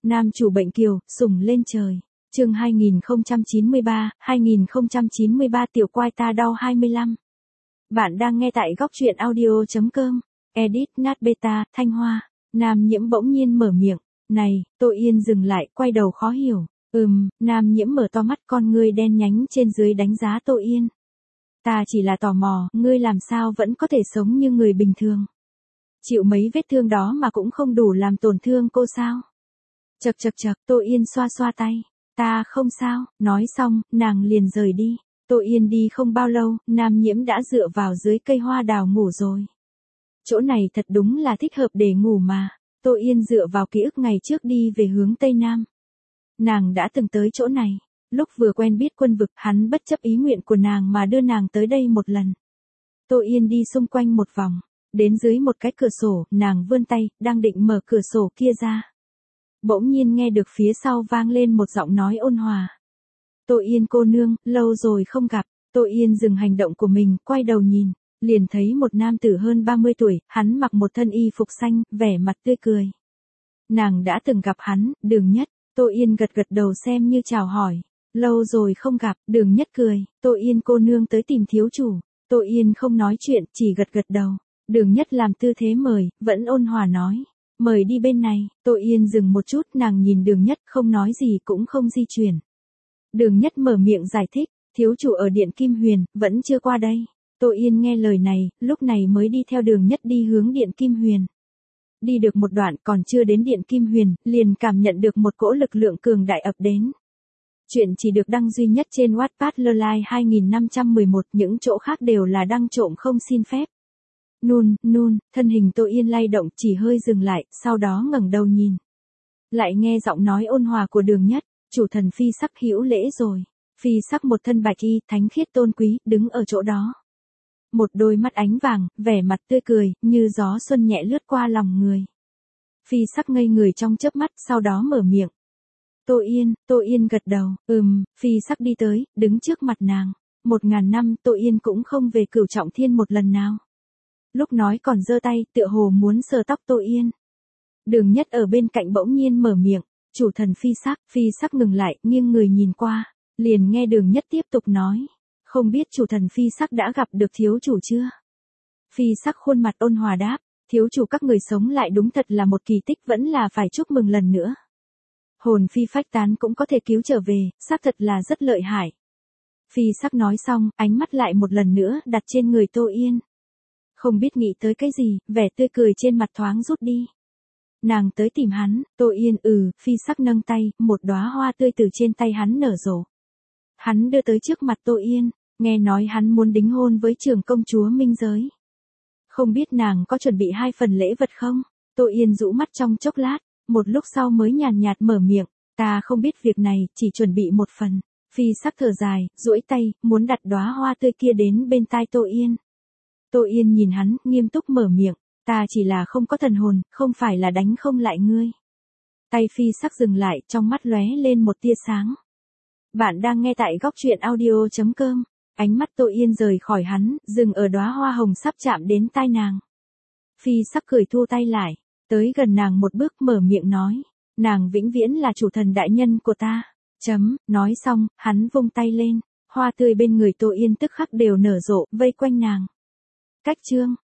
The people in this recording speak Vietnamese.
Nam chủ bệnh kiều, sủng lên trời. Chương 2093 tiểu quai ta đau 25. Bạn đang nghe tại góc truyện audio.com. Edit Nat Beta, Thanh Hoa. Nam Nhiễm bỗng nhiên mở miệng. Này, Tô Yên dừng lại, quay đầu khó hiểu. Nam Nhiễm mở to mắt, con ngươi đen nhánh trên dưới đánh giá Tô Yên. Ta chỉ là tò mò, ngươi làm sao vẫn có thể sống như người bình thường. Chịu mấy vết thương đó mà cũng không đủ làm tổn thương cô sao? Chậc, Tô Yên xoa xoa tay. Ta không sao, nói xong, nàng liền rời đi. Tô Yên đi không bao lâu, Nam Nhiễm đã dựa vào dưới cây hoa đào ngủ rồi. Chỗ này thật đúng là thích hợp để ngủ mà. Tô Yên dựa vào ký ức ngày trước đi về hướng Tây Nam. Nàng đã từng tới chỗ này. Lúc vừa quen biết Quân Vực, hắn bất chấp ý nguyện của nàng mà đưa nàng tới đây một lần. Tô Yên đi xung quanh một vòng. Đến dưới một cái cửa sổ, nàng vươn tay, đang định mở cửa sổ kia ra. Bỗng nhiên nghe được phía sau vang lên một giọng nói ôn hòa. Tô Yên cô nương, lâu rồi không gặp. Tô Yên dừng hành động của mình, quay đầu nhìn. Liền thấy một nam tử hơn 30 tuổi, hắn mặc một thân y phục xanh, vẻ mặt tươi cười. Nàng đã từng gặp hắn, Đường Nhất. Tô Yên gật đầu xem như chào hỏi. Lâu rồi không gặp, Đường Nhất cười. Tô Yên cô nương tới tìm thiếu chủ. Tô Yên không nói chuyện, chỉ gật đầu. Đường Nhất làm tư thế mời, vẫn ôn hòa nói. Mời đi bên này. Tô Yên dừng một chút, nàng nhìn Đường Nhất, không nói gì cũng không di chuyển. Đường Nhất mở miệng giải thích. Thiếu chủ ở Điện Kim Huyền, vẫn chưa qua đây. Tô Yên nghe lời này, lúc này mới đi theo Đường Nhất đi hướng Điện Kim Huyền. Đi được một đoạn còn chưa đến Điện Kim Huyền, liền cảm nhận được một cỗ lực lượng cường đại ập đến. Chuyện chỉ được đăng duy nhất trên Wattpad Lolai 2511, những chỗ khác đều là đăng trộm không xin phép. Thân hình Tô Yên lay động, chỉ hơi dừng lại, sau đó ngẩng đầu nhìn. Lại nghe giọng nói ôn hòa của Đường Nhất, chủ thần Phi Sắc hữu lễ rồi. Phi Sắc một thân bạch y, thánh khiết tôn quý, đứng ở chỗ đó. Một đôi mắt ánh vàng, vẻ mặt tươi cười, như gió xuân nhẹ lướt qua lòng người. Phi Sắc ngây người trong chớp mắt, sau đó mở miệng. Tô Yên gật đầu, Phi Sắc đi tới, đứng trước mặt nàng. 1000 năm, Tô Yên cũng không về Cửu Trọng Thiên một lần nào. Lúc nói còn giơ tay, tựa hồ muốn sờ tóc Tô Yên. Đường Nhất ở bên cạnh bỗng nhiên mở miệng, chủ thần Phi Sắc ngừng lại, nghiêng người nhìn qua, liền nghe Đường Nhất tiếp tục nói. Không biết chủ thần Phi Sắc đã gặp được thiếu chủ chưa? Phi Sắc khuôn mặt ôn hòa đáp, thiếu chủ các người sống lại đúng thật là một kỳ tích, vẫn là phải chúc mừng lần nữa. Hồn phi phách tán cũng có thể cứu trở về, xác thật là rất lợi hại. Phi Sắc nói xong, ánh mắt lại một lần nữa đặt trên người Tô Yên. Không biết nghĩ tới cái gì, vẻ tươi cười trên mặt thoáng rút đi. Nàng tới tìm hắn, Tô Yên Phi Sắc nâng tay, một đóa hoa tươi từ trên tay hắn nở rộ. Hắn đưa tới trước mặt Tô Yên, nghe nói hắn muốn đính hôn với Trường công chúa Minh Giới. Không biết nàng có chuẩn bị 2 phần lễ vật không? Tô Yên rũ mắt trong chốc lát, một lúc sau mới nhàn nhạt mở miệng, ta không biết việc này, chỉ chuẩn bị 1 phần. Phi Sắc thở dài, duỗi tay, muốn đặt đóa hoa tươi kia đến bên tai Tô Yên. Tô Yên nhìn hắn, nghiêm túc mở miệng, ta chỉ là không có thần hồn, không phải là đánh không lại ngươi. Tay Phi Sắc dừng lại, trong mắt lóe lên một tia sáng. Bạn đang nghe tại góc truyện audio.com. Ánh mắt Tô Yên rời khỏi hắn, dừng ở đóa hoa hồng sắp chạm đến tai nàng. Phi Sắc cười thu tay lại, tới gần nàng một bước mở miệng nói, nàng vĩnh viễn là chủ thần đại nhân của ta. Nói xong, hắn vung tay lên, hoa tươi bên người Tô Yên tức khắc đều nở rộ, vây quanh nàng. Cách chương